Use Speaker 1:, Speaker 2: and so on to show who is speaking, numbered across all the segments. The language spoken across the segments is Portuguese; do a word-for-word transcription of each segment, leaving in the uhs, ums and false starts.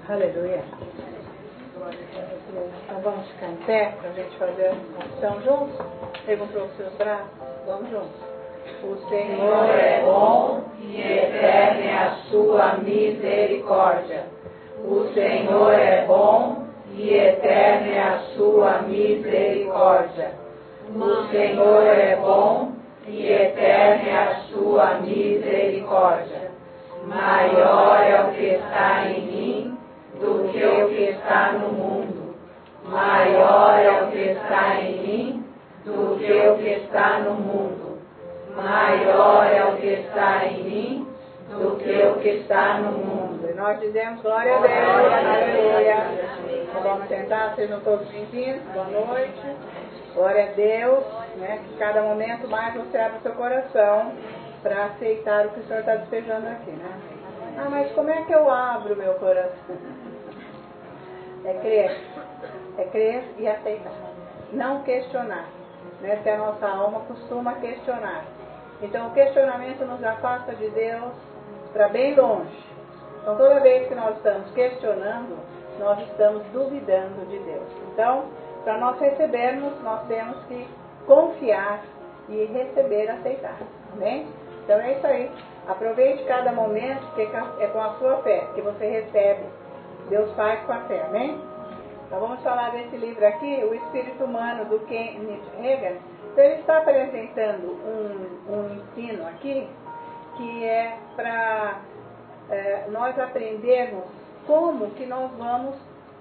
Speaker 1: Aleluia. Então vamos ficar em pé para a gente fazer a oração juntos? Levantou os seus braços, vamos juntos. O
Speaker 2: Senhor é bom e eterna é a sua misericórdia. O Senhor é bom e eterna é a sua misericórdia. O Senhor é bom e eterna é a sua misericórdia. Maior é o que está em mim do que o que está no mundo. Maior é o que está em mim do que o que está no mundo. Maior é o que está em mim do que o que está no mundo.
Speaker 1: E nós dizemos glória a Deus, aleluia. Então vamos sentar, sejam todos bem-vindos, boa noite. Glória a Deus, né? Que cada momento mais você abre o seu coração para aceitar o que o Senhor está despejando aqui, né? Ah, mas como é que eu abro o meu coração? É crer. É crer e aceitar. Não questionar. Né? Porque a nossa alma costuma questionar. Então o questionamento nos afasta de Deus para bem longe. Então toda vez que nós estamos questionando, nós estamos duvidando de Deus. Então, para nós recebermos, nós temos que confiar e receber, aceitar. Amém? Então é isso aí. Aproveite cada momento, que é com a sua fé que você recebe. Deus faz com a fé. Amém? Então vamos falar desse livro aqui, O Espírito Humano, do Kenneth Hagin. Então ele está apresentando um, um ensino aqui, que é para é, nós aprendermos como que nós vamos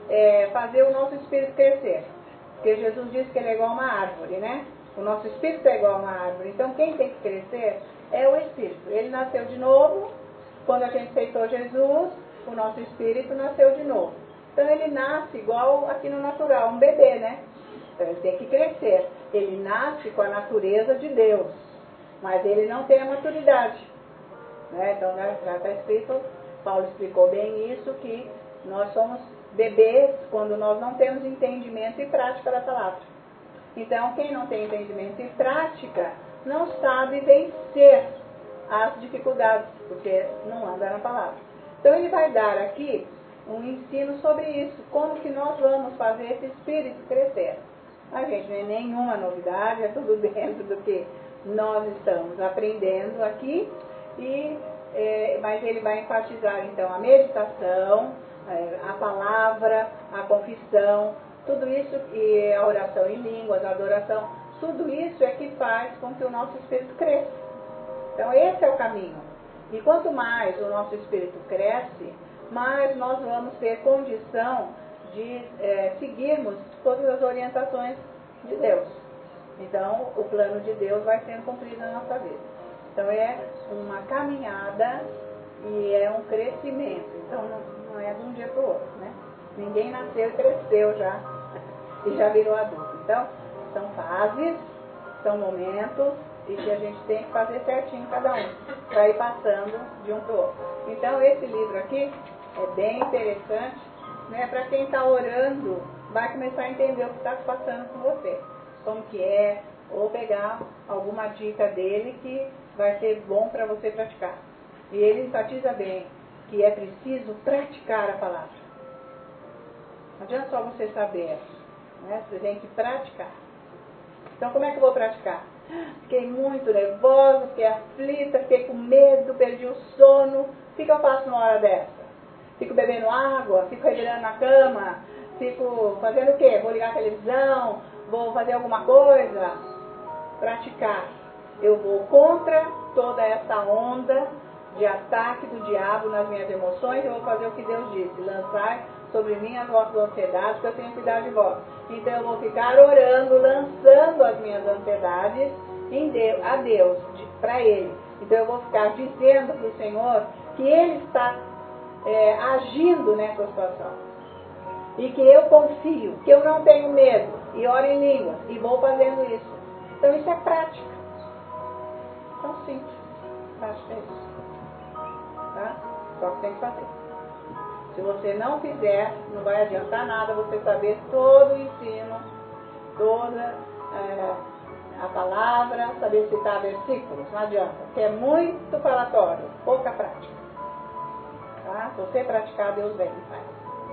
Speaker 1: é, fazer o nosso espírito crescer. Porque Jesus disse que ele é igual a uma árvore, né? O nosso espírito é igual a uma árvore. Então quem tem que crescer é o espírito. Ele nasceu de novo, quando a gente aceitou Jesus, o nosso espírito nasceu de novo. Então ele nasce igual aqui no natural, um bebê, né? Então ele tem que crescer. Ele nasce com a natureza de Deus, mas ele não tem a maturidade. Né? Então já está escrito, Paulo explicou bem isso, que nós somos bebês quando nós não temos entendimento e prática da palavra. Então quem não tem entendimento e prática não sabe vencer as dificuldades, porque não anda na palavra. Então ele vai dar aqui um ensino sobre isso, como que nós vamos fazer esse espírito crescer. A gente não é nenhuma novidade, é tudo dentro do que nós estamos aprendendo aqui, e, é, mas ele vai enfatizar então a meditação, a palavra, a confissão, tudo isso, e a oração em línguas, a adoração, tudo isso é que faz com que o nosso espírito cresça. Então esse é o caminho. E quanto mais o nosso espírito cresce, mais nós vamos ter condição de é, seguirmos todas as orientações de Deus. Então o plano de Deus vai sendo cumprido na nossa vida. Então é uma caminhada e é um crescimento. Então não, não é de um dia para o outro, né? Ninguém nasceu e cresceu já e já virou adulto. Então são fases, são momentos, e que a gente tem que fazer certinho cada um, para ir passando de um para o outro. Então esse livro aqui é bem interessante, né? Para quem está orando, vai começar a entender o que está passando com você, como que é, ou pegar alguma dica dele que vai ser bom para você praticar. E ele enfatiza bem que é preciso praticar a palavra. Não adianta só você saber, né? Você tem que praticar. Então como é que eu vou praticar? Fiquei muito nervosa, fiquei aflita, fiquei com medo, perdi o sono. O que, que eu faço numa hora dessa? Fico bebendo água, fico revirando na cama, fico fazendo o quê? Vou ligar a televisão, vou fazer alguma coisa? Praticar. Eu vou contra toda essa onda de ataque do diabo nas minhas emoções, eu vou fazer o que Deus disse, lançar sobre mim as vossas ansiedades, que eu tenho que cuidar de vós. Então eu vou ficar orando, lançando as minhas ansiedades em Deus, a Deus, para Ele. Então eu vou ficar dizendo para o Senhor que Ele está é, agindo nessa situação. E que eu confio, que eu não tenho medo, e oro em línguas, e vou fazendo isso. Então isso é prática. Tão simples. Prática é isso. Tá? Só que tem que fazer. Se você não fizer, não vai adiantar nada você saber todo o ensino, toda é, a palavra, saber citar versículos. Não adianta, porque é muito falatório, pouca prática. Tá? Se você praticar, Deus vem e faz.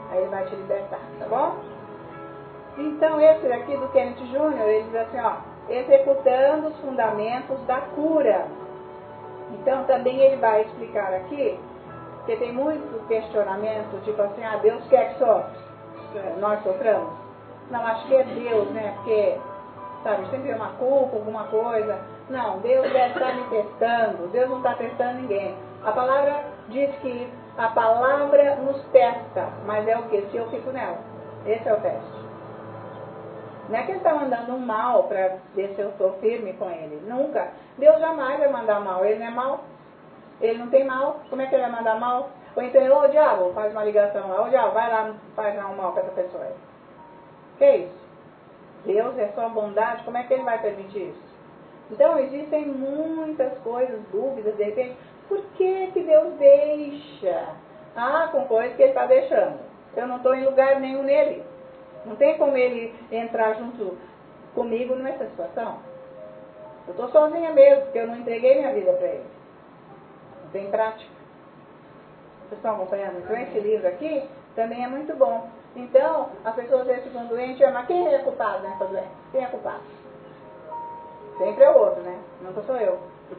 Speaker 1: Aí ele vai te libertar, tá bom? Então esse daqui do Kenneth Júnior, ele diz assim, ó, executando os fundamentos da cura. Então também ele vai explicar aqui, porque tem muito questionamento, tipo assim, ah, Deus quer que só nós soframos? Não, acho que é Deus, né? Porque, sabe, sempre é uma culpa, alguma coisa. Não, Deus deve estar me testando, Deus não está testando ninguém. A palavra diz que a palavra nos testa, mas é o que? Se eu fico nela. Esse é o teste. Não é que ele está mandando um mal para ver se eu estou firme com ele. Nunca. Deus jamais vai mandar mal. Ele não é mal. Ele não tem mal. Como é que ele vai mandar mal? Ou então, ô diabo, faz uma ligação lá. Ô diabo, vai lá, faz um mal para essa pessoa aí. Que isso? Deus é só bondade. Como é que ele vai permitir isso? Então, existem muitas coisas, dúvidas, de repente. Por que que Deus deixa? Ah, com coisas que ele está deixando. Eu não estou em lugar nenhum nele. Não tem como ele entrar junto comigo nessa situação. Eu estou sozinha mesmo, porque eu não entreguei minha vida para ele. Não tem prática. Vocês estão acompanhando? Então esse livro aqui também é muito bom. Então, as pessoas às vezes ficam doentes, mas quem é culpado nessa doença? Quem é culpado? Sempre é o outro, né? Nunca sou eu.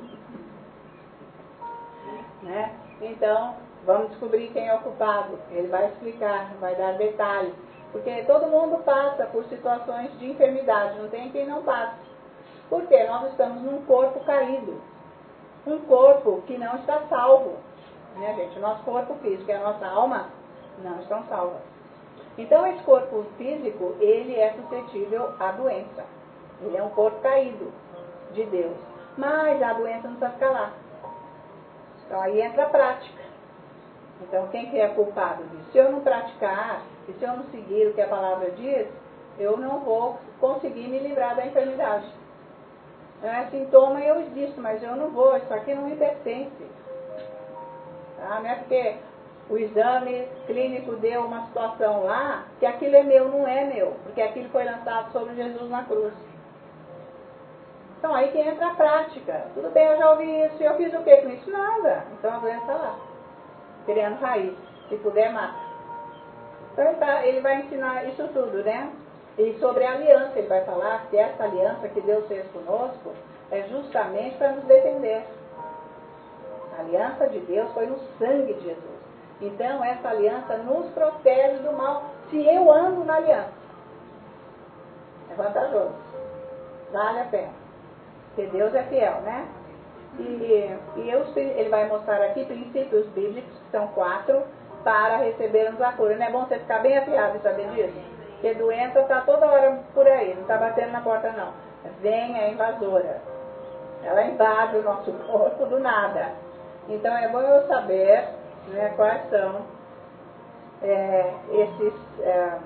Speaker 1: Né? Então, vamos descobrir quem é o culpado. Ele vai explicar, vai dar detalhes. Porque todo mundo passa por situações de enfermidade, não tem quem não passe. Porque nós estamos num corpo caído. Um corpo que não está salvo. Né, gente? O nosso corpo físico e a nossa alma não estão salvas. Então, esse corpo físico, ele é suscetível à doença. Ele é um corpo caído de Deus. Mas a doença não precisa ficar lá. Então, aí entra a prática. Então, quem que é culpado disso? Se eu não praticar, e se eu não seguir o que a palavra diz, eu não vou conseguir me livrar da enfermidade. É sintoma e eu existo, mas eu não vou, isso aqui não me pertence. Tá? Não é porque o exame clínico deu uma situação lá, que aquilo é meu, não é meu, porque aquilo foi lançado sobre Jesus na cruz. Então aí que entra a prática. Tudo bem, eu já ouvi isso, eu fiz o que com isso? Nada. Então a doença está lá, criando raiz. Se puder, mata. Então ele, tá, ele vai ensinar isso tudo, né? E sobre a aliança, ele vai falar que essa aliança que Deus fez conosco é justamente para nos defender. A aliança de Deus foi no sangue de Jesus. Então essa aliança nos protege do mal se eu ando na aliança. É vantajoso. Vale a pena. Porque Deus é fiel, né? E, e eu, ele vai mostrar aqui princípios bíblicos, que são quatro, para recebermos a cura. Não é bom você ficar bem afiado e saber disso? Porque doença está toda hora por aí, não está batendo na porta não. Vem a invasora. Ela invade o nosso corpo do nada. Então é bom eu saber, né, quais são é, esses... É,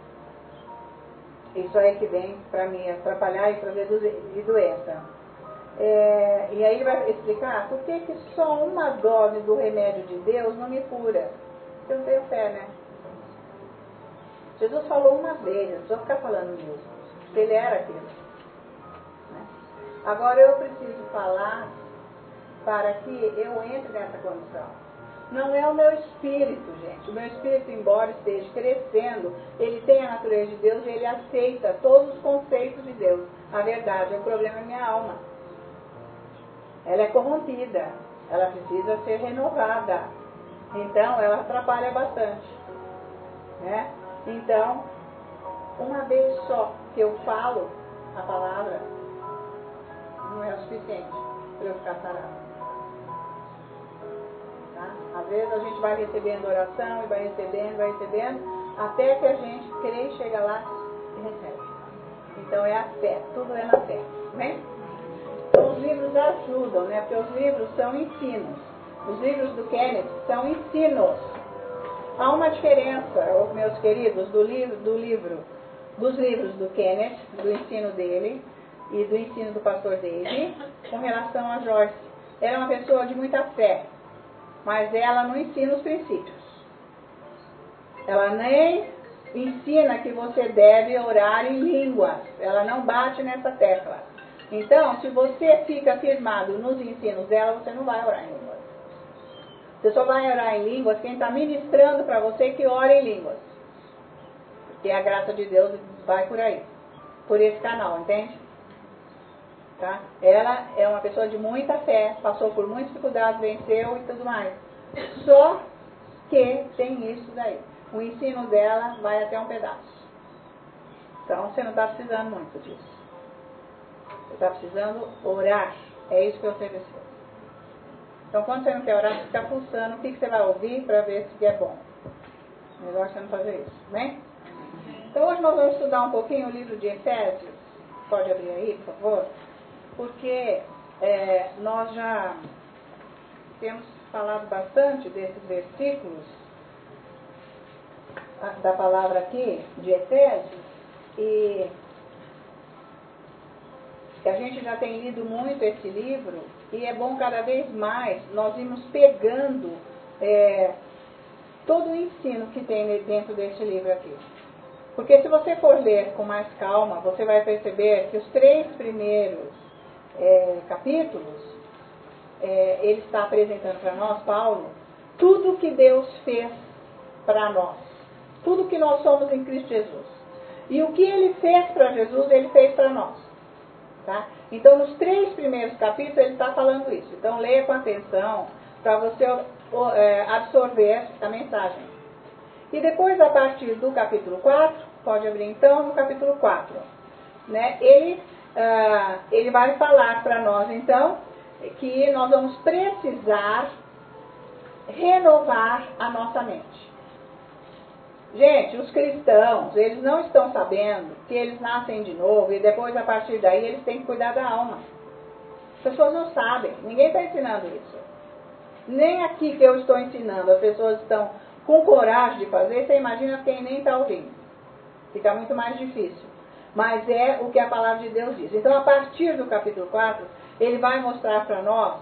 Speaker 1: isso aí que vem para me atrapalhar e trazer de doença. É, e aí ele vai explicar por que, que só uma dose do remédio de Deus não me cura. Porque eu não tenho fé, né? Jesus falou uma vez, não precisa ficar falando nisso. Ele era aquilo. Né? Agora eu preciso falar para que eu entre nessa condição. Não é o meu espírito, gente. O meu espírito, embora esteja crescendo, ele tem a natureza de Deus e ele aceita todos os conceitos de Deus. A verdade, o problema é minha alma. Ela é corrompida. Ela precisa ser renovada. Então, ela atrapalha bastante. Né? Então, uma vez só que eu falo a palavra, não é o suficiente para eu ficar sarado. Tá? Às vezes a gente vai recebendo oração e vai recebendo, vai recebendo, até que a gente crê e chega lá e recebe. Então é a fé, tudo é na fé. Né? Então, os livros ajudam, né? Porque os livros são ensinos. Os livros do Kenneth são ensinos. Há uma diferença, meus queridos, do livro, do livro, dos livros do Kenneth, do ensino dele e do ensino do pastor Dave, com relação a Joyce. Ela é uma pessoa de muita fé, mas ela não ensina os princípios. Ela nem ensina que você deve orar em línguas. Ela não bate nessa tecla. Então, se você fica firmado nos ensinos dela, você não vai orar em línguas. Você só vai orar em línguas quem está ministrando para você que ora em línguas. E a graça de Deus vai por aí, por esse canal, entende? Tá? Ela é uma pessoa de muita fé, passou por muitas dificuldades, venceu e tudo mais. Só que tem isso daí. O ensino dela vai até um pedaço. Então você não está precisando muito disso. Você está precisando orar. É isso que eu ofereceu. Então quando você não quer orar, você fica pulsando o que, que você vai ouvir para ver se é bom. Melhor você não fazer isso, né? Então hoje nós vamos estudar um pouquinho o livro de Efésios. Pode abrir aí, por favor? Porque é, nós já temos falado bastante desses versículos da palavra aqui, de Efésios, e a gente já tem lido muito esse livro, e é bom cada vez mais nós irmos pegando é, todo o ensino que tem dentro desse livro aqui. Porque se você for ler com mais calma, você vai perceber que os três primeiros é, capítulos, é, ele está apresentando para nós, Paulo, tudo que Deus fez para nós. Tudo que nós somos em Cristo Jesus. E o que ele fez para Jesus, ele fez para nós. Tá? Então, nos três primeiros capítulos, ele está falando isso. Então, leia com atenção para você é, absorver a mensagem. E depois, a partir do capítulo quatro, pode abrir então no capítulo quatro, né? ele, ah, ele vai falar para nós, então, que nós vamos precisar renovar a nossa mente. Gente, os cristãos, eles não estão sabendo que eles nascem de novo e depois, a partir daí, eles têm que cuidar da alma. As pessoas não sabem, ninguém está ensinando isso. Nem aqui que eu estou ensinando, as pessoas estão com coragem de fazer, você imagina quem nem está ouvindo. Fica muito mais difícil. Mas é o que a palavra de Deus diz. Então, a partir do capítulo quatro, ele vai mostrar para nós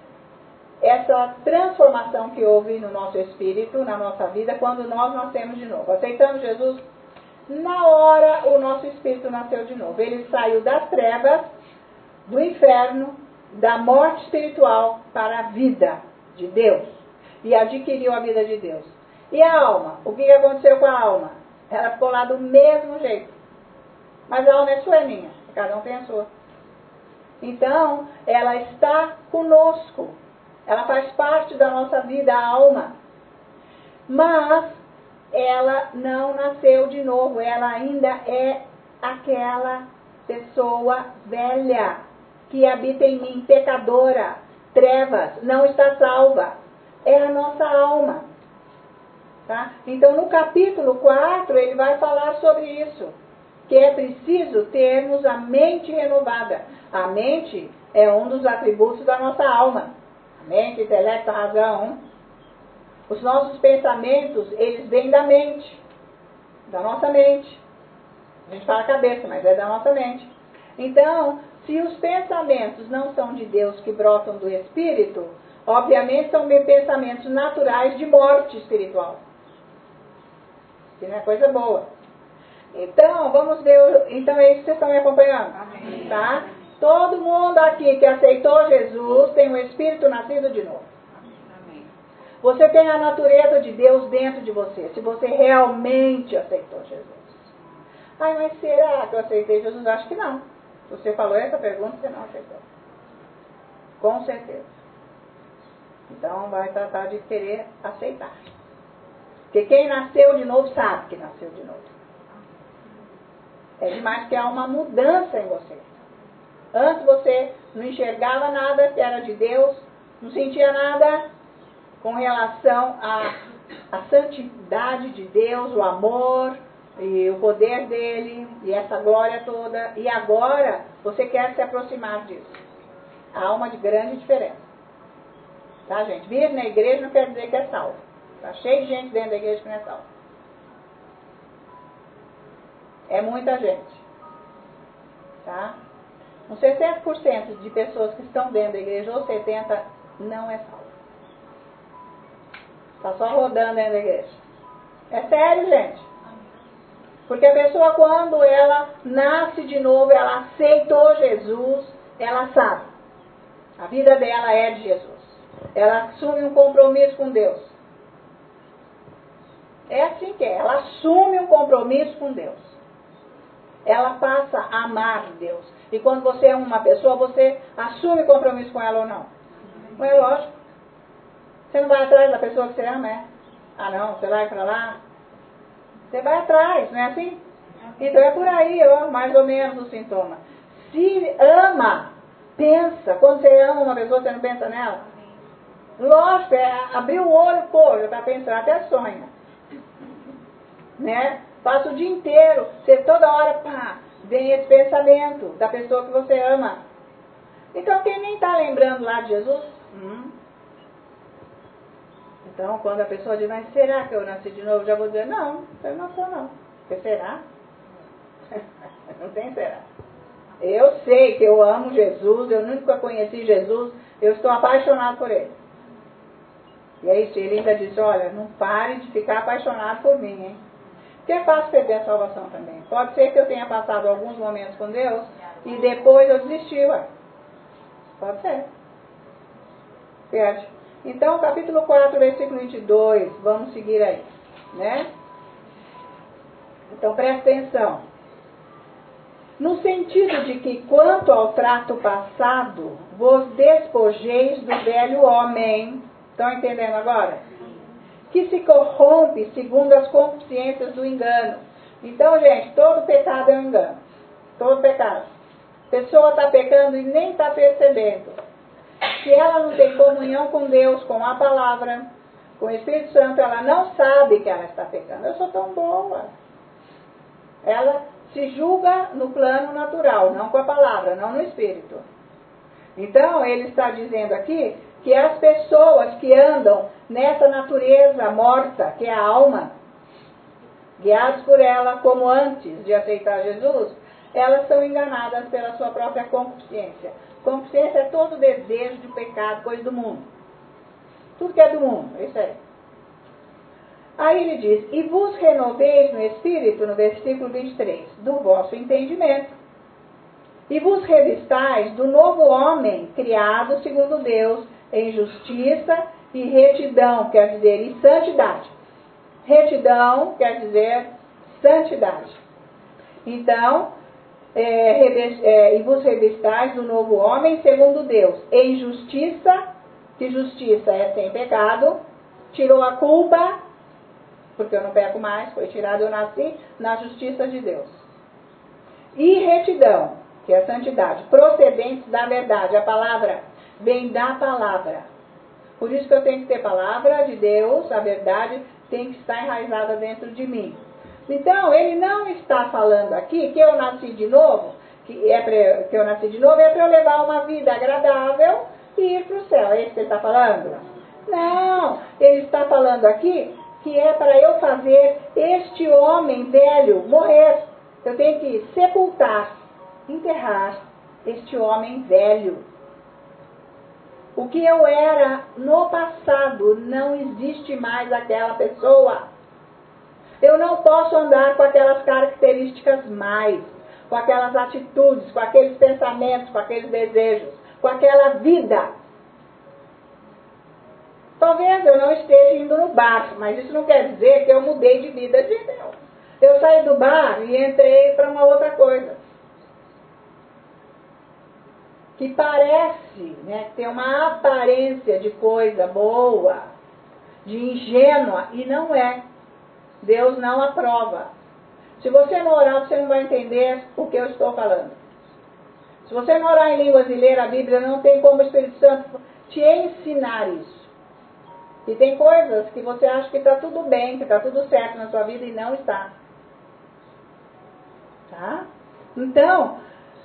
Speaker 1: essa transformação que houve no nosso espírito, na nossa vida, quando nós nascemos de novo. Aceitamos Jesus, na hora o nosso espírito nasceu de novo. Ele saiu das trevas, do inferno, da morte espiritual para a vida de Deus. E adquiriu a vida de Deus. E a alma? O que aconteceu com a alma? Ela ficou lá do mesmo jeito. Mas a alma é sua, é minha. Cada um tem a sua. Então, ela está conosco. Ela faz parte da nossa vida, a alma. Mas ela não nasceu de novo. Ela ainda é aquela pessoa velha que habita em mim, pecadora, trevas, não está salva. É a nossa alma. Tá? Então, no capítulo quatro, ele vai falar sobre isso. Que é preciso termos a mente renovada. A mente é um dos atributos da nossa alma. A mente, intelecto, a razão. Os nossos pensamentos, eles vêm da mente. Da nossa mente. A gente fala cabeça, mas é da nossa mente. Então, se os pensamentos não são de Deus, que brotam do Espírito, obviamente são pensamentos naturais de morte espiritual. Que não é coisa boa. Então, vamos ver, então é isso que vocês estão me acompanhando? Amém. Tá? Todo mundo aqui que aceitou Jesus tem um espírito nascido de novo. Amém. Você tem a natureza de Deus dentro de você, se você realmente aceitou Jesus. Ai, mas será que eu aceitei Jesus? Acho que não. Você falou essa pergunta, você não aceitou. Com certeza. Então, vai tratar de querer aceitar. Porque quem nasceu de novo sabe que nasceu de novo. É demais que há uma mudança em você. Antes você não enxergava nada que era de Deus, não sentia nada com relação à, à santidade de Deus, o amor e o poder dele e essa glória toda. E agora você quer se aproximar disso. Há uma de grande diferença. Tá, gente? Vir na igreja não quer dizer que é salvo. Está cheio de gente dentro da igreja que não é salvo. É muita gente. Tá? Uns sessenta por cento de pessoas que estão dentro da igreja, ou setenta por cento, não é salvo. Está só rodando dentro da igreja. É sério, gente. Porque a pessoa, quando ela nasce de novo, ela aceitou Jesus, ela sabe. A vida dela é de Jesus. Ela assume um compromisso com Deus. É assim que é. Ela assume um compromisso com Deus. Ela passa a amar Deus. E quando você ama uma pessoa, você assume compromisso com ela ou não? Não é lógico. Você não vai atrás da pessoa que você ama, é? Ah não, você vai pra lá? Você vai atrás, não é assim? Então é por aí, ó, mais ou menos o sintoma. Se ama, pensa. Quando você ama uma pessoa, você não pensa nela? Lógico, é abrir o olho, pô, já está pensando, até sonha. Né? Passa o dia inteiro, você toda hora, pá, vem esse pensamento da pessoa que você ama. Então quem nem está lembrando lá de Jesus? Hum. Então quando a pessoa diz, mas será que eu nasci de novo? Já vou dizer, não, você não nasceu não. Porque será? Não tem será. Eu sei que eu amo Jesus, eu nunca conheci Jesus, eu estou apaixonado por ele. E aí ele ainda disse, olha, não pare de ficar apaixonado por mim, hein? Porque é fácil perder a salvação também. Pode ser que eu tenha passado alguns momentos com Deus e depois eu desisti, ué. Pode ser. Perde. Então, capítulo quatro, versículo vinte e dois, vamos seguir aí, né? Então, presta atenção. No sentido de que, quanto ao trato passado, vos despojeis do velho homem. Estão entendendo agora? Que se corrompe segundo as concupiscências do engano. Então, gente, todo pecado é um engano. Todo pecado. A pessoa está pecando e nem está percebendo. Se ela não tem comunhão com Deus, com a palavra, com o Espírito Santo, ela não sabe que ela está pecando. Eu sou tão boa. Ela se julga no plano natural, não com a palavra, não no Espírito. Então, ele está dizendo aqui que as pessoas que andam nessa natureza morta, que é a alma, guiadas por ela como antes de aceitar Jesus, elas são enganadas pela sua própria concupiscência. Concupiscência é todo desejo de pecado, coisa do mundo. Tudo que é do mundo, isso aí. Aí ele diz, e vos renoveis no Espírito, no versículo vinte e três, do vosso entendimento. E vos revistais do novo homem, criado segundo Deus, em justiça e retidão, quer dizer, e santidade. Retidão quer dizer santidade. Então, é, revest, é, e vos revistais do novo homem segundo Deus, em justiça, que justiça é sem pecado, tirou a culpa, porque eu não peco mais, foi tirado, eu nasci na justiça de Deus. E retidão, que é santidade, procedentes da verdade. A palavra vem da palavra. Por isso que eu tenho que ter palavra de Deus, a verdade tem que estar enraizada dentro de mim. Então, ele não está falando aqui que eu nasci de novo, que, é pra, que eu nasci de novo é para eu levar uma vida agradável e ir para o céu. É isso que ele está falando? Não, ele está falando aqui que é para eu fazer este homem velho morrer. Eu tenho que sepultar, enterrar este homem velho. O que eu era no passado, não existe mais aquela pessoa. Eu não posso andar com aquelas características mais, com aquelas atitudes, com aqueles pensamentos, com aqueles desejos, com aquela vida. Talvez eu não esteja indo no bar, mas isso não quer dizer que eu mudei de vida de Deus. Eu saí do bar e entrei para uma outra coisa. Que parece, né, ter uma aparência de coisa boa, de ingênua, e não é. Deus não aprova. Se você não orar, você não vai entender o que eu estou falando. Se você não orar em línguas e ler a Bíblia, não tem como o Espírito Santo te ensinar isso. E tem coisas que você acha que está tudo bem, que está tudo certo na sua vida e não está. Tá? Então,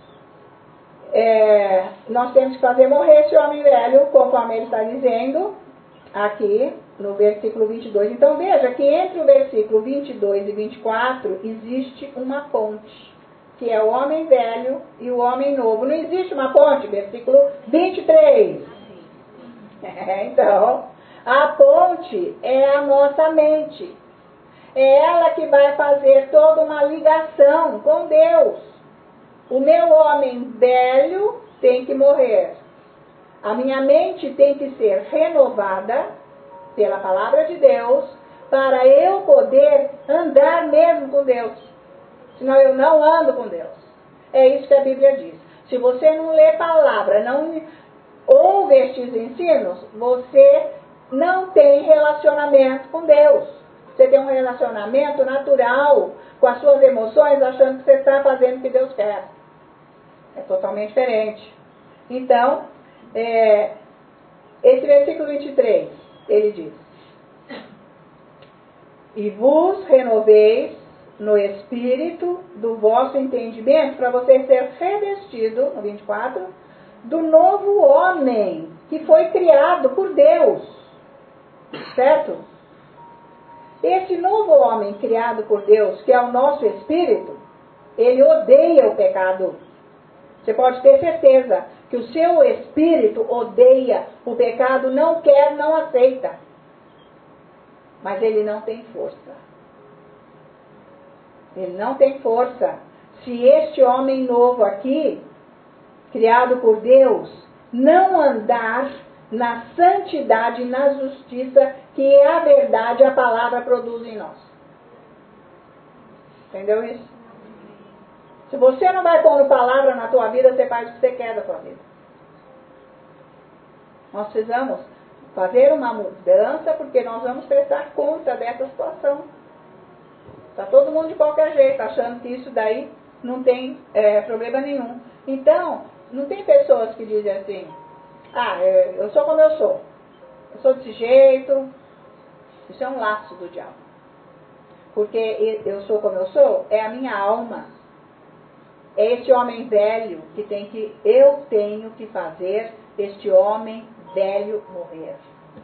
Speaker 1: é, nós temos que fazer morrer esse homem velho, conforme ele está dizendo aqui no versículo vinte e dois. Então veja que entre o versículo vinte e dois e vinte e quatro existe uma ponte, que é o homem velho e o homem novo. Não existe uma ponte, versículo vinte e três. É, então, a ponte é a nossa mente. É ela que vai fazer toda uma ligação com Deus. O meu homem velho tem que morrer. A minha mente tem que ser renovada pela palavra de Deus, para eu poder andar mesmo com Deus. Senão eu não ando com Deus. É isso que a Bíblia diz. Se você não lê palavra, não ouve estes ensinos, você não tem relacionamento com Deus. Você tem um relacionamento natural com as suas emoções, achando que você está fazendo o que Deus quer. É totalmente diferente. Então, é, esse versículo vinte e três, ele diz: e vos renoveis no espírito do vosso entendimento, para você ser revestido, no vinte e quatro, do novo homem, que foi criado por Deus. Certo? Esse novo homem criado por Deus, que é o nosso espírito, ele odeia o pecado. Você pode ter certeza que o seu espírito odeia o pecado, não quer, não aceita. Mas ele não tem força. Ele não tem força. Se este homem novo aqui, criado por Deus, não andar na santidade, na justiça, que é a verdade, a palavra produz em nós. Entendeu isso? Se você não vai pondo palavra na tua vida, você faz o que você quer da tua vida. Nós precisamos fazer uma mudança, porque nós vamos prestar conta dessa situação. Está todo mundo de qualquer jeito, achando que isso daí não tem é, problema nenhum. Então, não tem pessoas que dizem assim: ah, eu sou como eu sou. Eu sou desse jeito. Isso é um laço do diabo. Porque eu sou como eu sou, é a minha alma. É este homem velho que tem que, eu tenho que fazer este homem velho morrer.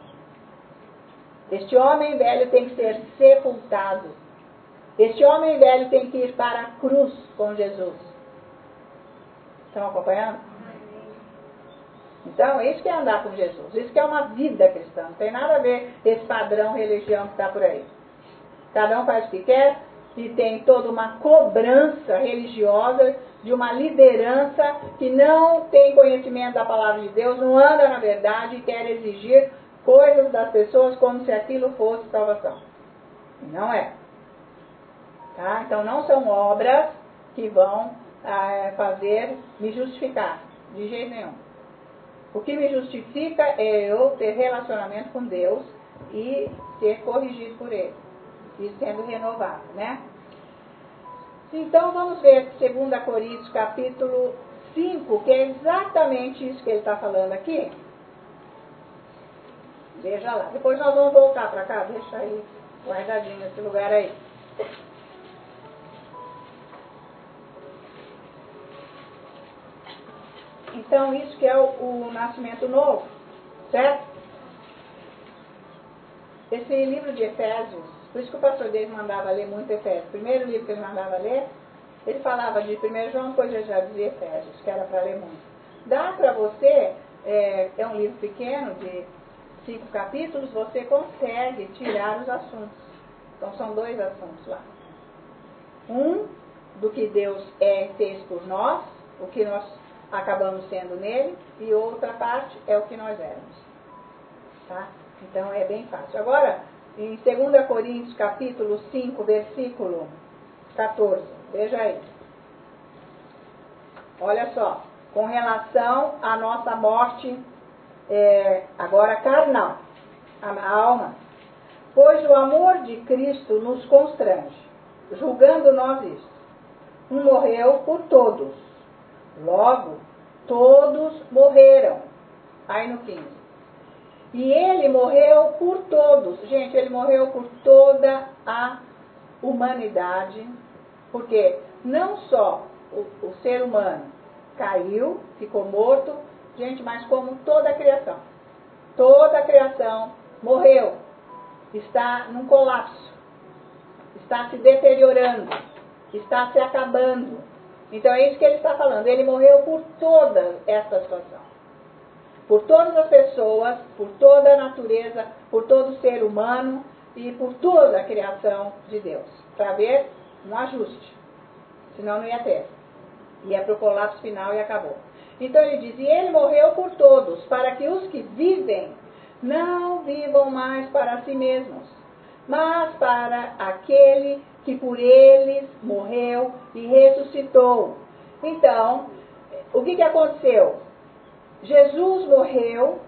Speaker 1: Este homem velho tem que ser sepultado. Este homem velho tem que ir para a cruz com Jesus. Estão acompanhando? Então, isso que é andar com Jesus. Isso que é uma vida cristã. Não tem nada a ver esse padrão religião que está por aí. Cada um faz o que quer e tem toda uma cobrança religiosa de uma liderança que não tem conhecimento da palavra de Deus, não anda na verdade e quer exigir coisas das pessoas como se aquilo fosse salvação. Não é. Tá? Então, não são obras que vão ah, fazer me justificar, de jeito nenhum. O que me justifica é eu ter relacionamento com Deus e ser corrigido por Ele, e sendo renovado, né? Então, vamos ver dois Coríntios, capítulo cinco, que é exatamente isso que ele está falando aqui. Veja lá. Depois nós vamos voltar para cá, deixa aí guardadinho esse lugar aí. Então, isso que é o, o nascimento novo, certo? Esse livro de Efésios, por isso que o pastor dele mandava ler muito Efésios. O primeiro livro que ele mandava ler, ele falava de primeiro João, depois ele já dizia Efésios, que era para ler muito. Dá para você, é, é um livro pequeno, de cinco capítulos, você consegue tirar os assuntos. Então, são dois assuntos lá. Um, do que Deus é e fez por nós, o que nós acabamos sendo nele, e outra parte é o que nós éramos. Tá? Então é bem fácil. Agora, em dois Coríntios capítulo cinco, versículo quatorze, veja aí. Olha só, com relação à nossa morte, é, agora carnal, a alma, pois o amor de Cristo nos constrange, julgando nós isto. Um morreu por todos. Logo, todos morreram. Aí no quinze. E ele morreu por todos. Gente, ele morreu por toda a humanidade. Porque não só o, o ser humano caiu, ficou morto, gente, mas como toda a criação. Toda a criação morreu. Está num colapso. Está se deteriorando. Está se acabando. Então é isso que ele está falando. Ele morreu por toda essa situação. Por todas as pessoas, por toda a natureza, por todo ser humano e por toda a criação de Deus. Para ver um ajuste. Senão não ia ter. Ia para o colapso final e acabou. Então ele diz, e ele morreu por todos, para que os que vivem não vivam mais para si mesmos, mas para aquele que por eles morreu e ressuscitou. Então, o que, que aconteceu? Jesus morreu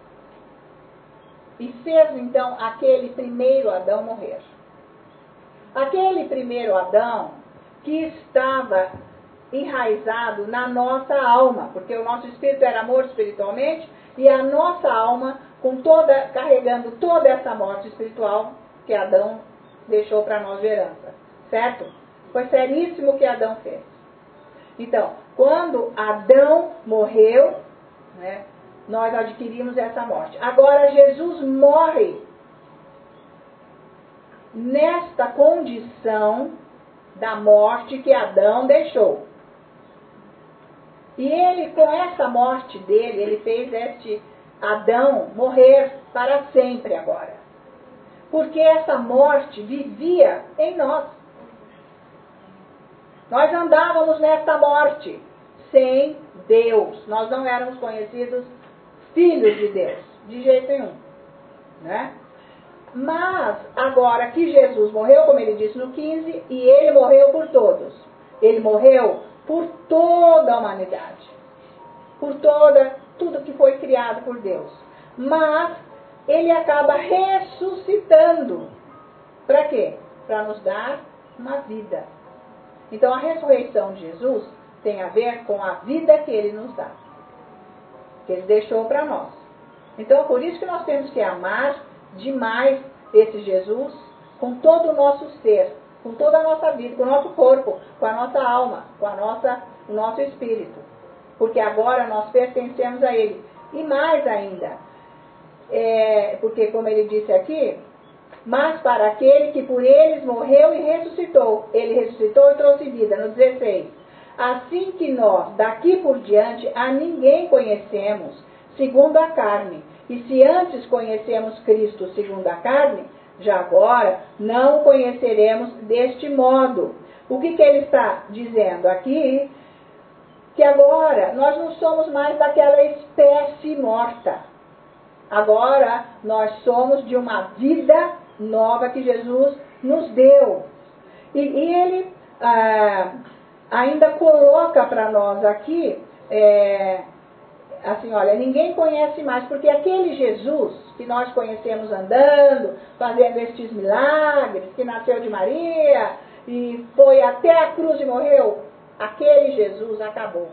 Speaker 1: e fez então aquele primeiro Adão morrer. Aquele primeiro Adão que estava enraizado na nossa alma, porque o nosso espírito era morto espiritualmente e a nossa alma com toda, carregando toda essa morte espiritual que Adão deixou para nós de herança, certo? Foi seríssimo o que Adão fez. Então, quando Adão morreu, né, nós adquirimos essa morte. Agora Jesus morre nesta condição da morte que Adão deixou. E ele, com essa morte dele, ele fez este Adão morrer para sempre agora. Porque essa morte vivia em nós. Nós andávamos nesta morte sem Deus. Nós não éramos conhecidos filhos de Deus, de jeito nenhum, né? Mas, agora que Jesus morreu, como ele disse no quinze, e ele morreu por todos. Ele morreu por toda a humanidade. Por toda, tudo que foi criado por Deus. Mas, ele acaba ressuscitando. Para quê? Para nos dar uma vida. Então, a ressurreição de Jesus tem a ver com a vida que ele nos dá. Que ele deixou para nós. Então, é por isso que nós temos que amar demais esse Jesus com todo o nosso ser, com toda a nossa vida, com o nosso corpo, com a nossa alma, com a nossa, o nosso espírito. Porque agora nós pertencemos a ele. E mais ainda, é, porque como ele disse aqui, mas para aquele que por eles morreu e ressuscitou. Ele ressuscitou e trouxe vida, no dezesseis. Assim que nós, daqui por diante, a ninguém conhecemos segundo a carne. E se antes conhecemos Cristo segundo a carne, já agora não o conheceremos deste modo. O que, que ele está dizendo aqui? Que agora nós não somos mais daquela espécie morta. Agora nós somos de uma vida nova que Jesus nos deu. E, e ele ah, ainda coloca para nós aqui... É, assim, olha, ninguém conhece mais, porque aquele Jesus que nós conhecemos andando, fazendo estes milagres, que nasceu de Maria e foi até a cruz e morreu, aquele Jesus acabou.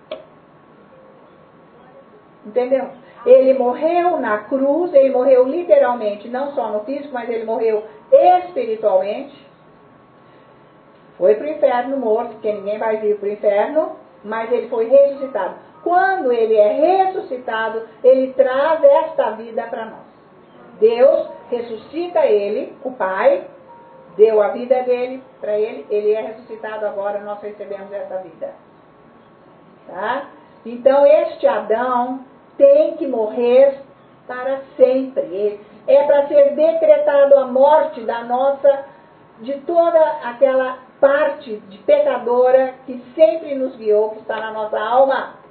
Speaker 1: Entendeu? Ele morreu na cruz, ele morreu literalmente, não só no físico, mas ele morreu espiritualmente. Foi para o inferno morto, porque ninguém vai vir para o inferno, mas ele foi ressuscitado. Quando ele é ressuscitado, ele traz esta vida para nós. Deus ressuscita ele, o Pai, deu a vida dele para ele, ele é ressuscitado agora, nós recebemos essa vida. Tá? Então, este Adão tem que morrer para sempre. É para ser decretado a morte da nossa, de toda aquela parte de pecadora que sempre nos guiou, que está na nossa alma.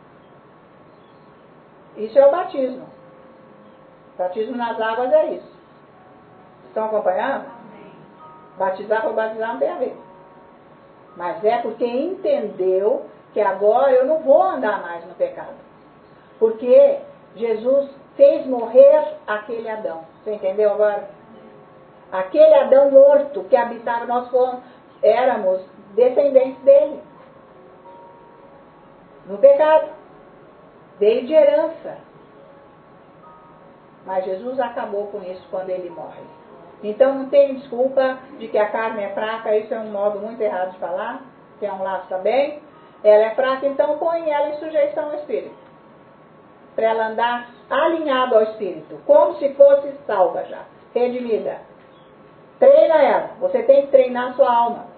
Speaker 1: Isso é o batismo. O batismo nas águas é isso. Estão acompanhando? Batizar por batizar não tem a ver. Mas é porque entendeu que agora eu não vou andar mais no pecado. Porque Jesus fez morrer aquele Adão. Você entendeu agora? Aquele Adão morto que habitava, nós fomos, éramos descendentes dele. No pecado. Veio de herança. Mas Jesus acabou com isso quando ele morre. Então não tem desculpa de que a carne é fraca, isso é um modo muito errado de falar, que é um laço também. Ela é fraca, então põe ela em sujeição ao Espírito. Para ela andar alinhada ao Espírito, como se fosse salva já, redimida. Treina ela, você tem que treinar a sua alma.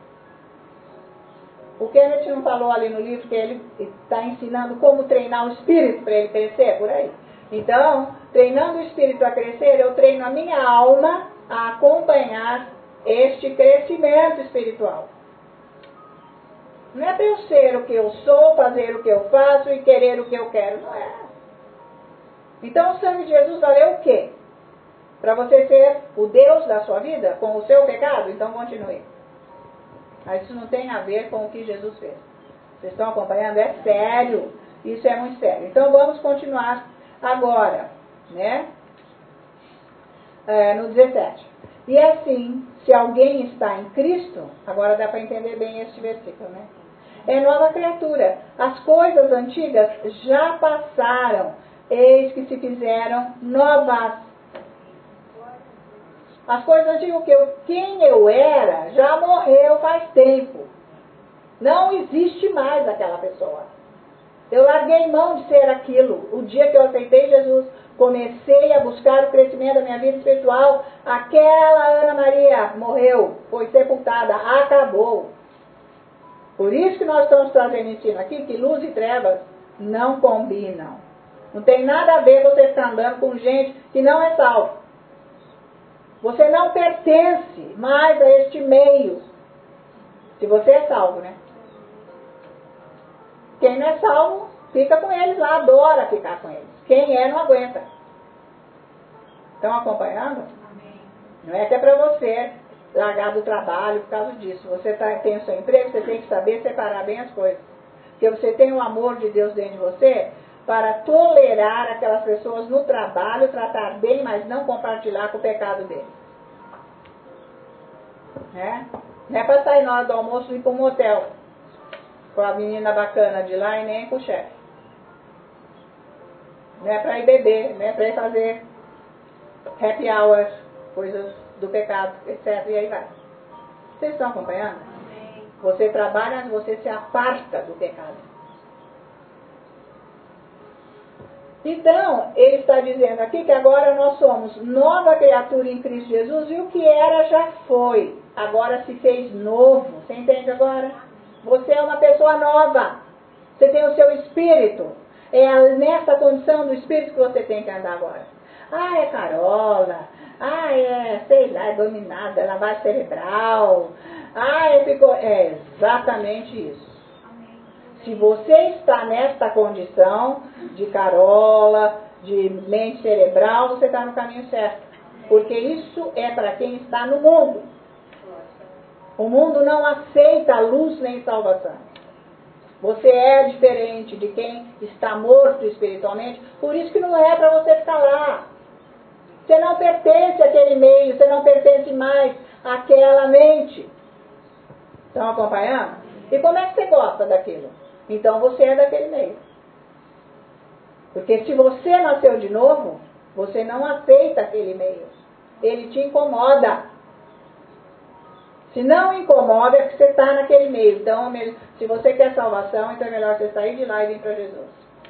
Speaker 1: O Kenneth não falou ali no livro que ele está ensinando como treinar o espírito para ele crescer, por aí. Então, treinando o espírito a crescer, eu treino a minha alma a acompanhar este crescimento espiritual. Não é para eu ser o que eu sou, fazer o que eu faço e querer o que eu quero, não é. Então, o sangue de Jesus valeu o quê? Para você ser o Deus da sua vida com o seu pecado? Então continue. Mas isso não tem a ver com o que Jesus fez. Vocês estão acompanhando? É sério. Isso é muito sério. Então vamos continuar agora, né? É, no dezessete. E assim, se alguém está em Cristo, agora dá para entender bem este versículo, né? É nova criatura. As coisas antigas já passaram, eis que se fizeram novas. As coisas antigas, que eu, quem eu era, já morreu faz tempo. Não existe mais aquela pessoa. Eu larguei mão de ser aquilo. O dia que eu aceitei Jesus, comecei a buscar o crescimento da minha vida espiritual. Aquela Ana Maria morreu, foi sepultada, acabou. Por isso que nós estamos trazendo ensino aqui, que luz e trevas não combinam. Não tem nada a ver você ficar andando com gente que não é salvo. Você não pertence mais a este meio. Se você é salvo, né? Quem não é salvo, fica com eles lá, adora ficar com eles. Quem é, não aguenta. Estão acompanhando? Amém. Não é que é para você largar do trabalho por causa disso. Você tá, tem o seu emprego, você tem que saber separar bem as coisas. Porque você tem o amor de Deus dentro de você para tolerar aquelas pessoas no trabalho, tratar bem, mas não compartilhar com o pecado deles. Né? Não é para sair na hora do almoço e ir para um motel com a menina bacana de lá e nem com o chefe. Não é para ir beber, não é para ir fazer happy hours, coisas do pecado, etcétera. E aí vai. Vocês estão acompanhando? Você trabalha, mas você se aparta do pecado. Então, ele está dizendo aqui que agora nós somos nova criatura em Cristo Jesus e o que era já foi. Agora se fez novo. Você entende agora? Você é uma pessoa nova. Você tem o seu espírito. É nessa condição do espírito que você tem que andar agora. Ah, é Carola. Ah, é, sei lá, é dominada, é lavagem cerebral. Ah, é, ficou... é exatamente isso. Se você está nesta condição de Carola, de mente cerebral, você está no caminho certo. Porque isso é para quem está no mundo. O mundo não aceita luz nem salvação. Você é diferente de quem está morto espiritualmente, por isso que não é para você ficar lá. Você não pertence àquele meio, você não pertence mais àquela mente. Estão acompanhando? E como é que você gosta daquilo? Então você é daquele meio. Porque se você nasceu de novo, você não aceita aquele meio. Ele te incomoda. Se não incomoda, é porque você está naquele meio. Então, se você quer salvação, então é melhor você sair de lá e vir para Jesus.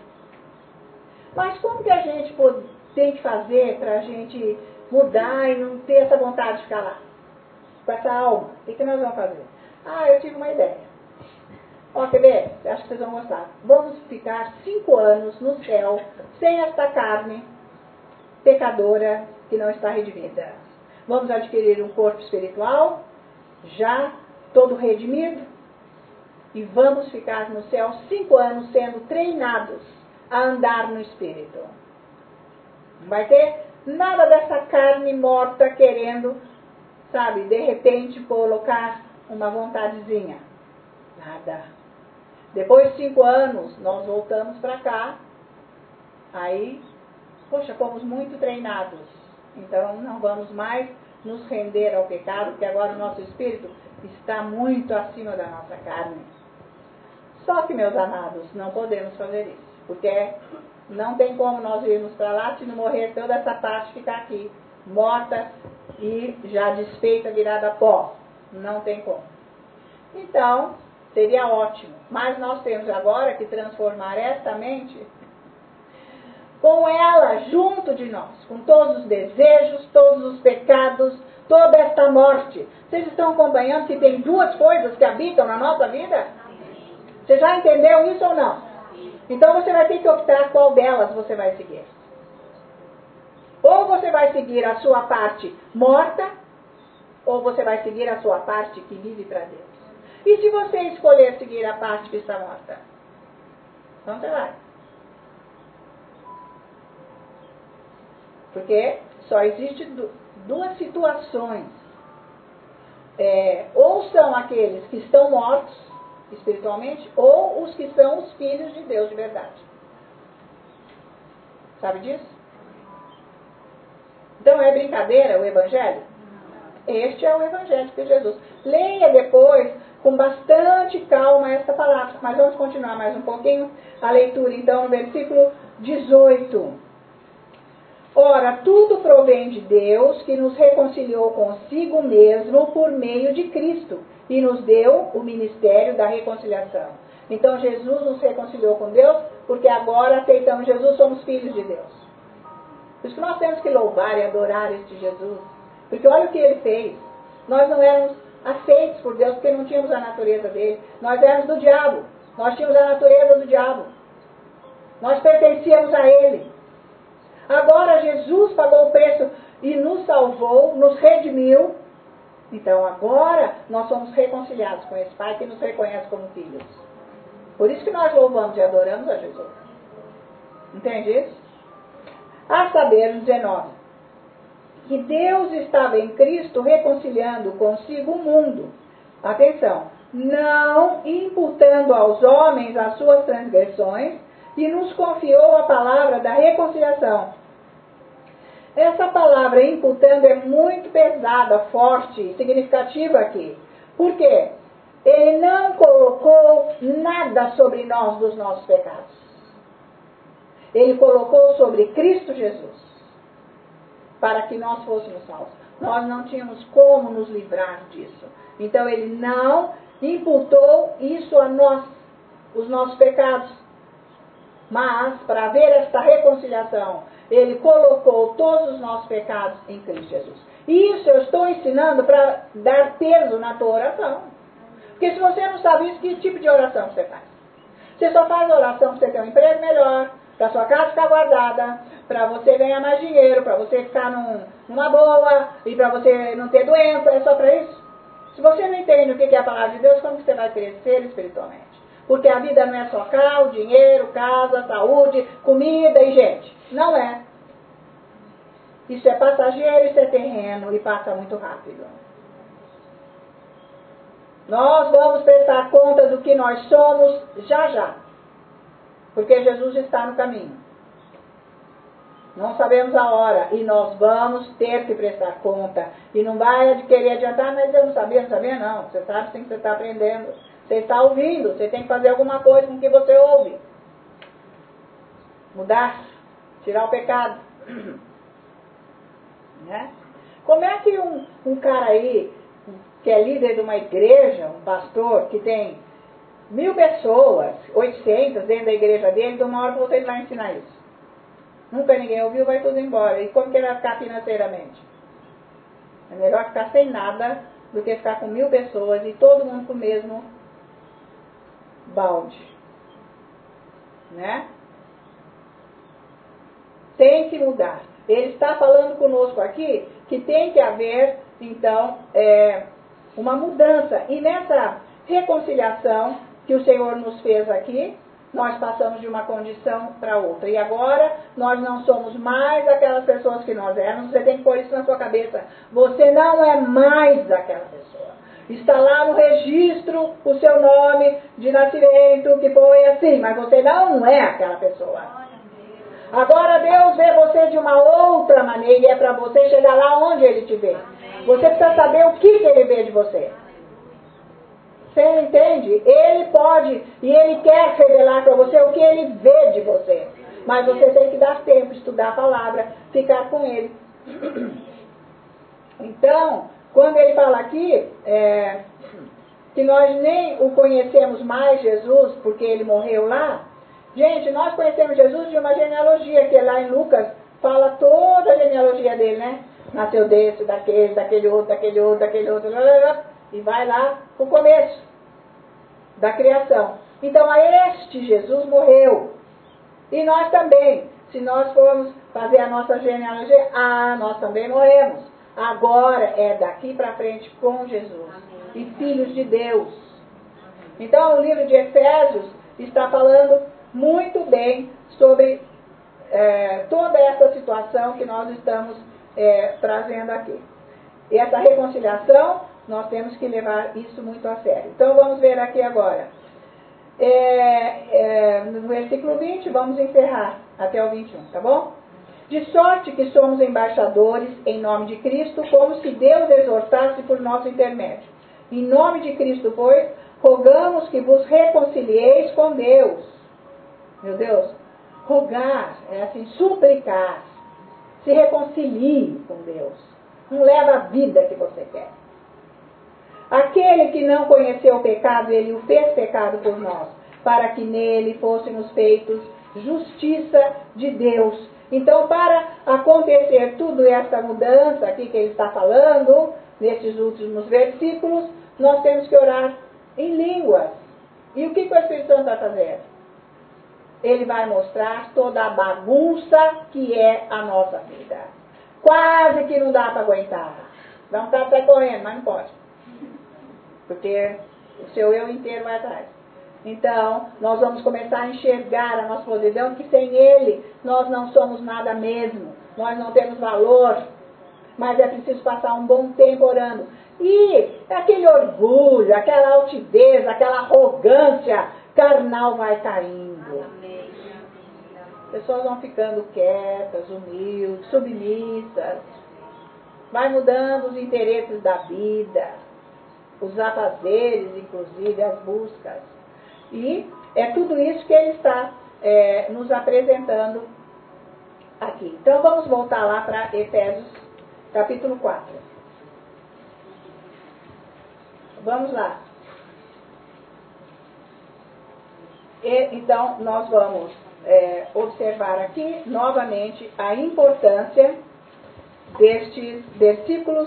Speaker 1: Mas como que a gente tem que fazer para a gente mudar e não ter essa vontade de ficar lá? Com essa alma. O que, que nós vamos fazer? Ah, eu tive uma ideia. Ó, quer ver? Acho que vocês vão gostar. Vamos ficar cinco anos no céu, sem esta carne pecadora que não está redimida. Vamos adquirir um corpo espiritual, já todo redimido, e vamos ficar no céu cinco anos sendo treinados a andar no Espírito. Não vai ter nada dessa carne morta querendo, sabe, de repente colocar uma vontadezinha. Nada. Depois de cinco anos, nós voltamos para cá. Aí, poxa, fomos muito treinados. Então, não vamos mais nos render ao pecado, porque agora o nosso espírito está muito acima da nossa carne. Só que, meus amados, não podemos fazer isso. Porque não tem como nós irmos para lá se não morrer toda essa parte ficar aqui, morta e já desfeita, virada a pó. Não tem como. Então, seria ótimo. Mas nós temos agora que transformar esta mente com ela junto de nós, com todos os desejos, todos os pecados, toda esta morte. Vocês estão acompanhando que tem duas coisas que habitam na nossa vida? Você já entendeu isso ou não? Então você vai ter que optar qual delas você vai seguir. Ou você vai seguir a sua parte morta, ou você vai seguir a sua parte que vive para Deus. E se você escolher seguir a parte que está morta? Então você vai. Porque só existem duas situações. É, ou são aqueles que estão mortos espiritualmente, ou os que são os filhos de Deus de verdade. Sabe disso? Então é brincadeira o Evangelho? Este é o Evangelho de Jesus. Leia depois com bastante calma esta palavra. Mas vamos continuar mais um pouquinho a leitura, então, no versículo dezoito. Ora, tudo provém de Deus, que nos reconciliou consigo mesmo por meio de Cristo e nos deu o ministério da reconciliação. Então, Jesus nos reconciliou com Deus, porque agora aceitamos Jesus, somos filhos de Deus. Por isso que nós temos que louvar e adorar este Jesus. Porque olha o que ele fez. Nós não éramos aceitos por Deus porque não tínhamos a natureza dele. Nós éramos do diabo. Nós tínhamos a natureza do diabo. Nós pertencíamos a ele. Agora Jesus pagou o preço e nos salvou, nos redimiu. Então agora nós somos reconciliados com esse Pai que nos reconhece como filhos. Por isso que nós louvamos e adoramos a Jesus. Entende isso? A saber, dezenove, que Deus estava em Cristo reconciliando consigo o mundo. Atenção, não imputando aos homens as suas transgressões, e nos confiou a palavra da reconciliação. Essa palavra imputando é muito pesada, forte, significativa aqui. Por quê? Ele não colocou nada sobre nós dos nossos pecados. Ele colocou sobre Cristo Jesus, para que nós fôssemos salvos. Nós não tínhamos como nos livrar disso. Então ele não imputou isso a nós, os nossos pecados. Mas, para haver esta reconciliação, ele colocou todos os nossos pecados em Cristo Jesus. E isso eu estou ensinando para dar peso na tua oração. Porque se você não sabe isso, que tipo de oração você faz? Você só faz oração para você ter um emprego melhor, para sua casa ficar guardada, para você ganhar mais dinheiro, para você ficar num, numa boa, e para você não ter doença, é só para isso? Se você não entende o que é a palavra de Deus, como você vai crescer espiritualmente? Porque a vida não é só carro, dinheiro, casa, saúde, comida e gente. Não é. Isso é passageiro, isso é terreno e passa muito rápido. Nós vamos prestar conta do que nós somos já já. Porque Jesus está no caminho. Não sabemos a hora e nós vamos ter que prestar conta. E não vai querer adiantar, mas eu não sabia, não sabia não. Você sabe sim que você está aprendendo. Você está ouvindo, você tem que fazer alguma coisa com o que você ouve. Mudar, tirar o pecado. Né? Como é que um, um cara aí, que é líder de uma igreja, um pastor, que tem mil pessoas, oitocentas dentro da igreja dele, de uma hora para outra ele vai ensinar isso? Nunca ninguém ouviu, vai tudo embora. E como que ele vai ficar financeiramente? É melhor ficar sem nada do que ficar com mil pessoas e todo mundo com o mesmo balde, né? Tem que mudar. Ele está falando conosco aqui que tem que haver, então, é, uma mudança. E nessa reconciliação que o Senhor nos fez aqui, nós passamos de uma condição para outra. E agora, nós não somos mais aquelas pessoas que nós éramos. Você tem que pôr isso na sua cabeça. Você não é mais aquela pessoa. Está lá no registro o seu nome de nascimento, que foi assim, mas você não é aquela pessoa. Agora Deus vê você de uma outra maneira e é para você chegar lá onde Ele te vê. Você precisa saber o que, que Ele vê de você. Você entende? Ele pode e Ele quer revelar para você o que Ele vê de você. Mas você tem que dar tempo, estudar a palavra, ficar com Ele. Então, quando ele fala aqui, é, que nós nem o conhecemos mais, Jesus, porque ele morreu lá. Gente, nós conhecemos Jesus de uma genealogia, que lá em Lucas fala toda a genealogia dele, né? Nasceu desse, daquele, daquele outro, daquele outro, daquele outro, blá, blá, blá, e vai lá para o começo da criação. Então, a este Jesus morreu. E nós também, se nós formos fazer a nossa genealogia, ah, nós também morremos. Agora é daqui para frente com Jesus. Amém. E filhos de Deus. Então o livro de Efésios está falando muito bem sobre é, toda essa situação que nós estamos é, trazendo aqui. E essa reconciliação, nós temos que levar isso muito a sério. Então vamos ver aqui agora. É, é, no versículo vinte, vamos encerrar até o vinte e um, tá bom? De sorte que somos embaixadores em nome de Cristo, como se Deus exortasse por nosso intermédio. Em nome de Cristo, pois, rogamos que vos reconcilieis com Deus. Meu Deus, rogar é assim, suplicar. Se reconcilie com Deus. Não leva a vida que você quer. Aquele que não conheceu o pecado, ele o fez pecado por nós, para que nele fôssemos feitos justiça de Deus. Então, para acontecer tudo essa mudança aqui que ele está falando, nesses últimos versículos, nós temos que orar em línguas. E o que, que o Espírito Santo vai fazer? Ele vai mostrar toda a bagunça que é a nossa vida. Quase que não dá para aguentar. Dá um estar até correndo, mas não pode. Porque o seu eu inteiro vai atrás. Então, nós vamos começar a enxergar a nossa posição, que sem Ele nós não somos nada mesmo. Nós não temos valor. Mas é preciso passar um bom tempo orando. E aquele orgulho, aquela altivez, aquela arrogância carnal vai caindo. As pessoas vão ficando quietas, humildes, submissas. Vai mudando os interesses da vida, os afazeres, inclusive, as buscas. E é tudo isso que ele está é, nos apresentando aqui. Então vamos voltar lá para Efésios capítulo quatro. Vamos lá. E, então nós vamos é, observar aqui novamente a importância destes versículos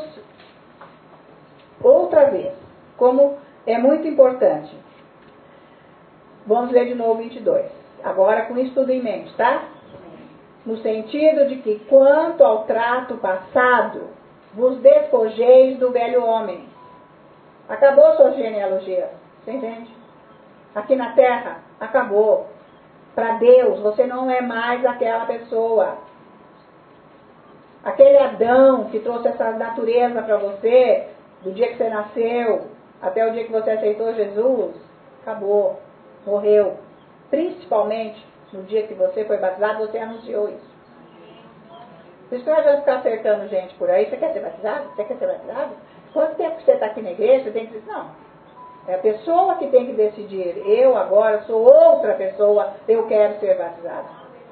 Speaker 1: outra vez, como é muito importante. Vamos ler de novo vinte e dois. Agora com isso tudo em mente, tá? No sentido de que, quanto ao trato passado, vos despojeis do velho homem. Acabou sua genealogia, você entende? Aqui na terra, acabou. Para Deus, você não é mais aquela pessoa. Aquele Adão que trouxe essa natureza para você, do dia que você nasceu até o dia que você aceitou Jesus, acabou. Morreu. Principalmente no dia que você foi batizado, você anunciou isso. Por isso que nós vamos ficar acertando gente por aí. Você quer ser batizado? Você quer ser batizado? Quanto tempo você está aqui na igreja? Você tem que dizer, não. É a pessoa que tem que decidir. Eu agora sou outra pessoa, eu quero ser batizado.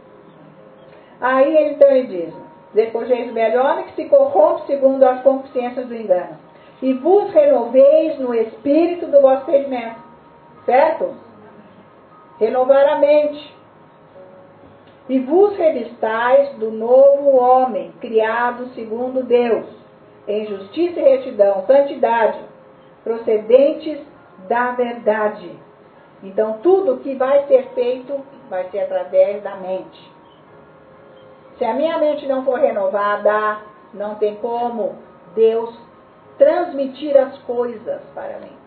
Speaker 1: Aí então ele diz, despojeis o velho homem que se corrompe segundo as concupiscências do engano. E vos renoveis no espírito do vosso entendimento. Certo? Renovar a mente. E vos revistais do novo homem, criado segundo Deus, em justiça e retidão, santidade, procedentes da verdade. Então, tudo que vai ser feito vai ser através da mente. Se a minha mente não for renovada, não tem como Deus transmitir as coisas para mim.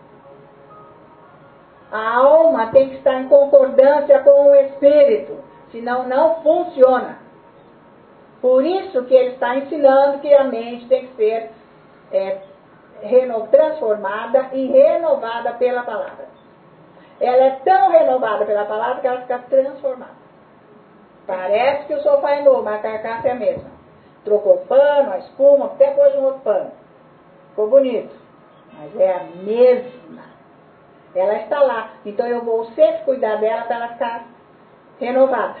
Speaker 1: A alma tem que estar em concordância com o Espírito, senão não funciona. Por isso que ele está ensinando que a mente tem que ser é, reno, transformada e renovada pela palavra. Ela é tão renovada pela palavra que ela fica transformada. Parece que o sofá é novo, mas a carcaça é a mesma. Trocou o pano, a espuma, até pôs um outro pano. Ficou bonito, mas é a mesma. Ela está lá. Então eu vou sempre cuidar dela para ela ficar renovada.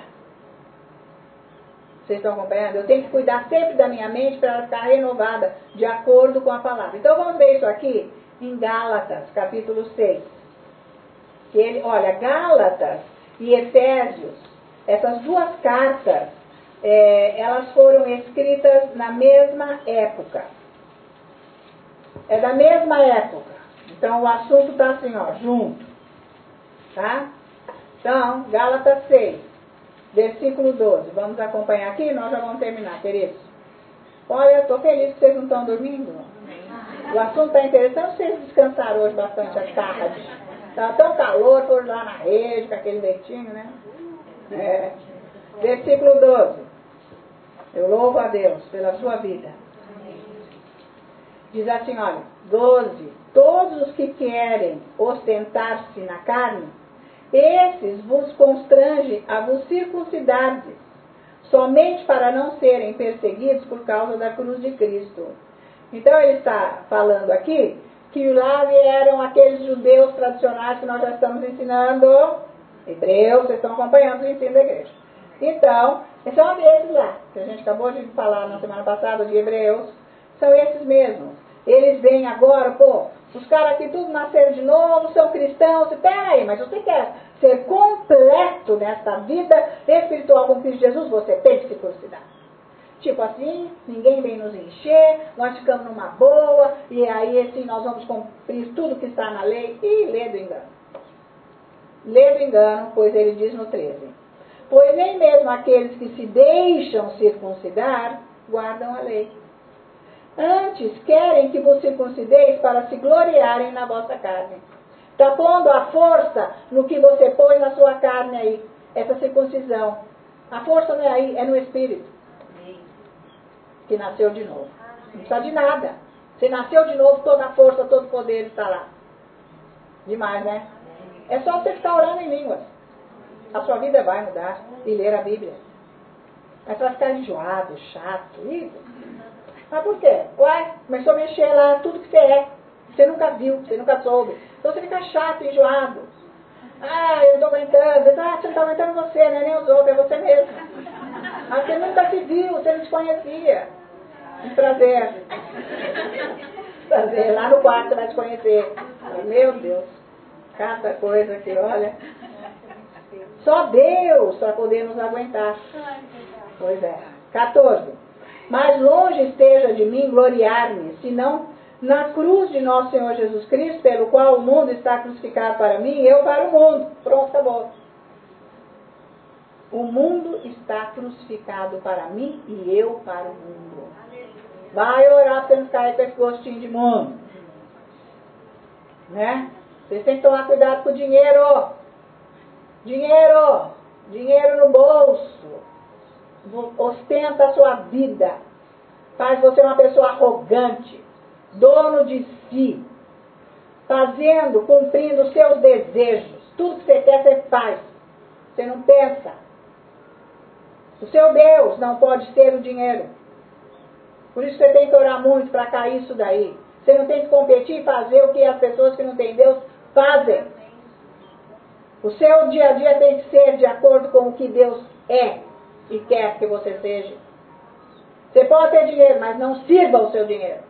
Speaker 1: Vocês estão acompanhando? Eu tenho que cuidar sempre da minha mente para ela ficar renovada de acordo com a palavra. Então vamos ver isso aqui em Gálatas, capítulo seis. Que ele, olha, Gálatas e Efésios, essas duas cartas, é, elas foram escritas na mesma época. É da mesma época. Então, o assunto está assim, ó, junto. Tá? Então, Gálatas seis, versículo doze. Vamos acompanhar aqui e nós já vamos terminar, queridos. Olha, eu estou feliz que vocês não estão dormindo. O assunto está interessante, vocês descansaram hoje bastante à tarde. Estava tão calor, foram lá na rede, com aquele ventinho, né? É. Versículo doze. Eu louvo a Deus pela sua vida. Diz assim, olha, doze. Todos os que querem ostentar-se na carne, esses vos constrange a vos circuncidardes, somente para não serem perseguidos por causa da cruz de Cristo. Então ele está falando aqui que lá vieram aqueles judeus tradicionais que nós já estamos ensinando, hebreus, vocês estão acompanhando o ensino da igreja. Então, são esses lá, que a gente acabou de falar na semana passada de hebreus, são esses mesmos. Eles vêm agora, pô, os caras aqui tudo nasceram de novo, são cristãos, peraí, mas você quer ser completo nesta vida espiritual com Cristo Jesus, você tem que se circuncidar. Tipo assim, ninguém vem nos encher, nós ficamos numa boa, e aí assim nós vamos cumprir tudo que está na lei, e lê do engano. Lê do engano, pois ele diz no treze. Pois nem mesmo aqueles que se deixam circuncidar, guardam a lei. Antes querem que vos circuncideis para se gloriarem na vossa carne. Está pondo a força no que você pôs na sua carne aí, essa circuncisão. A força não é aí, é no Espírito. Que nasceu de novo. Não precisa de nada. Você nasceu de novo, toda a força, todo o poder está lá. Demais, né? É só você ficar orando em línguas. A sua vida vai mudar e ler a Bíblia. Mas você vai ficar enjoado, chato. Ih, mas por quê? Ué, começou a mexer lá tudo que você é. Você nunca viu, você nunca soube. Então você fica chato, enjoado. Ah, eu estou aguentando. Ah, você não está aguentando você, né? Nem os outros, é você mesmo. Ah, você nunca se viu, você não se conhecia. Um prazer. Prazer. Lá no quarto você vai te conhecer. Meu Deus. Cada coisa que olha. Só Deus para poder nos aguentar. Pois é. quatorze. Mas longe esteja de mim gloriar-me, senão na cruz de nosso Senhor Jesus Cristo, pelo qual o mundo está crucificado para mim, eu para o mundo. Pronto, acabou. O mundo está crucificado para mim e eu para o mundo. Vai orar para você não ficar com esse gostinho de mundo. Né? Vocês têm que tomar cuidado com o dinheiro. Dinheiro. Dinheiro no bolso. Ostenta a sua vida. Faz você uma pessoa arrogante. Dono de si. Fazendo, cumprindo os seus desejos. Tudo que você quer, você faz. Você não pensa. O seu Deus não pode ser o dinheiro. Por isso você tem que orar muito para cair isso daí. Você não tem que competir e fazer o que as pessoas que não têm Deus fazem. O seu dia a dia tem que ser de acordo com o que Deus é e quer que você seja. Você pode ter dinheiro, mas não sirva o seu dinheiro.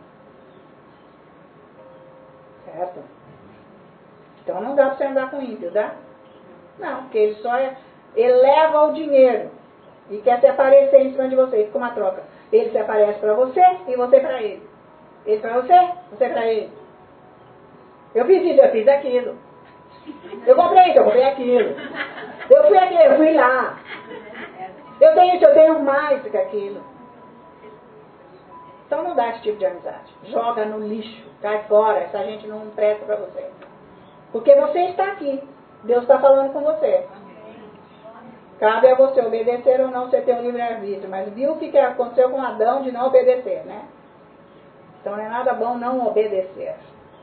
Speaker 1: Certo? Então não dá para você andar com ímpio, dá? Não, porque ele só é, eleva o dinheiro e quer se aparecer em cima de você. Fica uma troca. Ele se aparece para você e você para ele. Ele para você, você para ele. Eu fiz isso, eu fiz aquilo. Eu comprei isso, eu comprei aquilo. Eu fui aqui, eu fui lá. Eu tenho isso, eu tenho mais do que aquilo. Então não dá esse tipo de amizade. Joga no lixo, cai fora, essa gente não presta para você. Porque você está aqui. Deus está falando com você. Cabe a você obedecer ou não, você tem um livre-arbítrio. Mas viu o que aconteceu com Adão de não obedecer, né? Então não é nada bom não obedecer.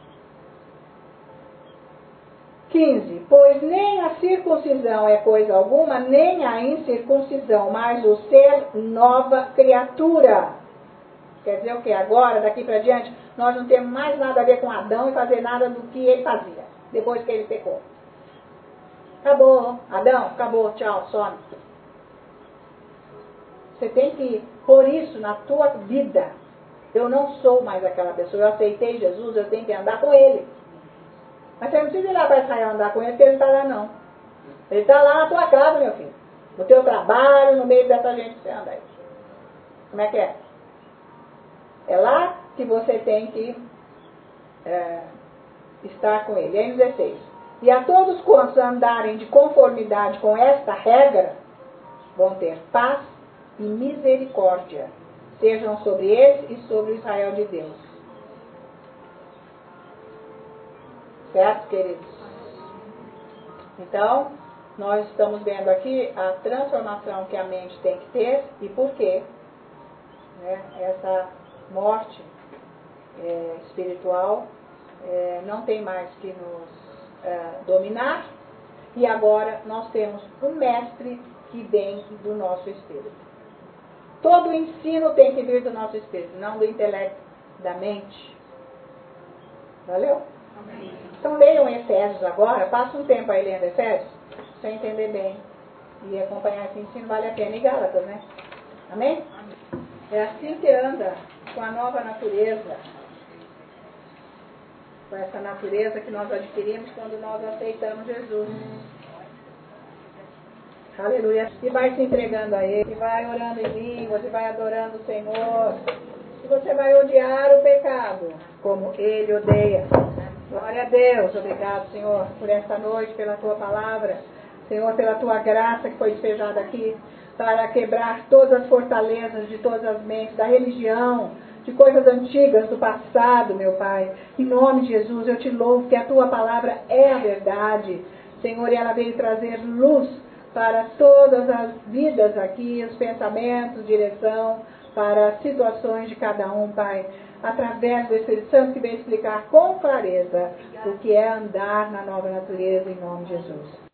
Speaker 1: quinze. Pois nem a circuncisão é coisa alguma, nem a incircuncisão, mas o ser nova criatura. Quer dizer o que? Agora, daqui para diante, nós não temos mais nada a ver com Adão e fazer nada do que ele fazia, depois que ele pecou. Acabou, Adão, acabou, tchau, some. Você tem que pôr isso na tua vida. Eu não sou mais aquela pessoa, eu aceitei Jesus, eu tenho que andar com ele. Mas você não precisa ir lá para Israel andar com ele, porque ele não está lá não. Ele está lá na tua casa, meu filho. No teu trabalho, no meio dessa gente que você anda aí. Como é que é? É lá que você tem que é, estar com ele. Aí no dezesseis. E a todos quantos andarem de conformidade com esta regra, vão ter paz e misericórdia, sejam sobre eles e sobre o Israel de Deus. Certo, queridos? Então, nós estamos vendo aqui a transformação que a mente tem que ter e por quê? né, essa morte é, espiritual é, não tem mais que nos é, dominar, e agora nós temos um mestre que vem do nosso espírito. Todo o ensino tem que vir do nosso espírito, não do intelecto, da mente. Valeu? Amém. Então leiam Efésios agora, passa um tempo aí lendo Efésios, para entender bem e acompanhar esse ensino, vale a pena. E Gálatas, né? Amém? Amém? É assim que anda com a nova natureza, com essa natureza que nós adquirimos quando nós aceitamos Jesus. Aleluia. E vai se entregando a Ele, e vai orando em línguas, e vai adorando o Senhor. E você vai odiar o pecado, como Ele odeia. Glória a Deus. Obrigado, Senhor, por esta noite, pela Tua palavra. Senhor, pela Tua graça que foi despejada aqui, para quebrar todas as fortalezas de todas as mentes, da religião, de coisas antigas do passado, meu Pai. Em nome de Jesus, eu te louvo que a Tua palavra é a verdade. Senhor, e ela veio trazer luz para todas as vidas aqui, os pensamentos, direção, para as situações de cada um, Pai, através do Espírito Santo que vem explicar com clareza o que é andar na nova natureza, em nome de Jesus.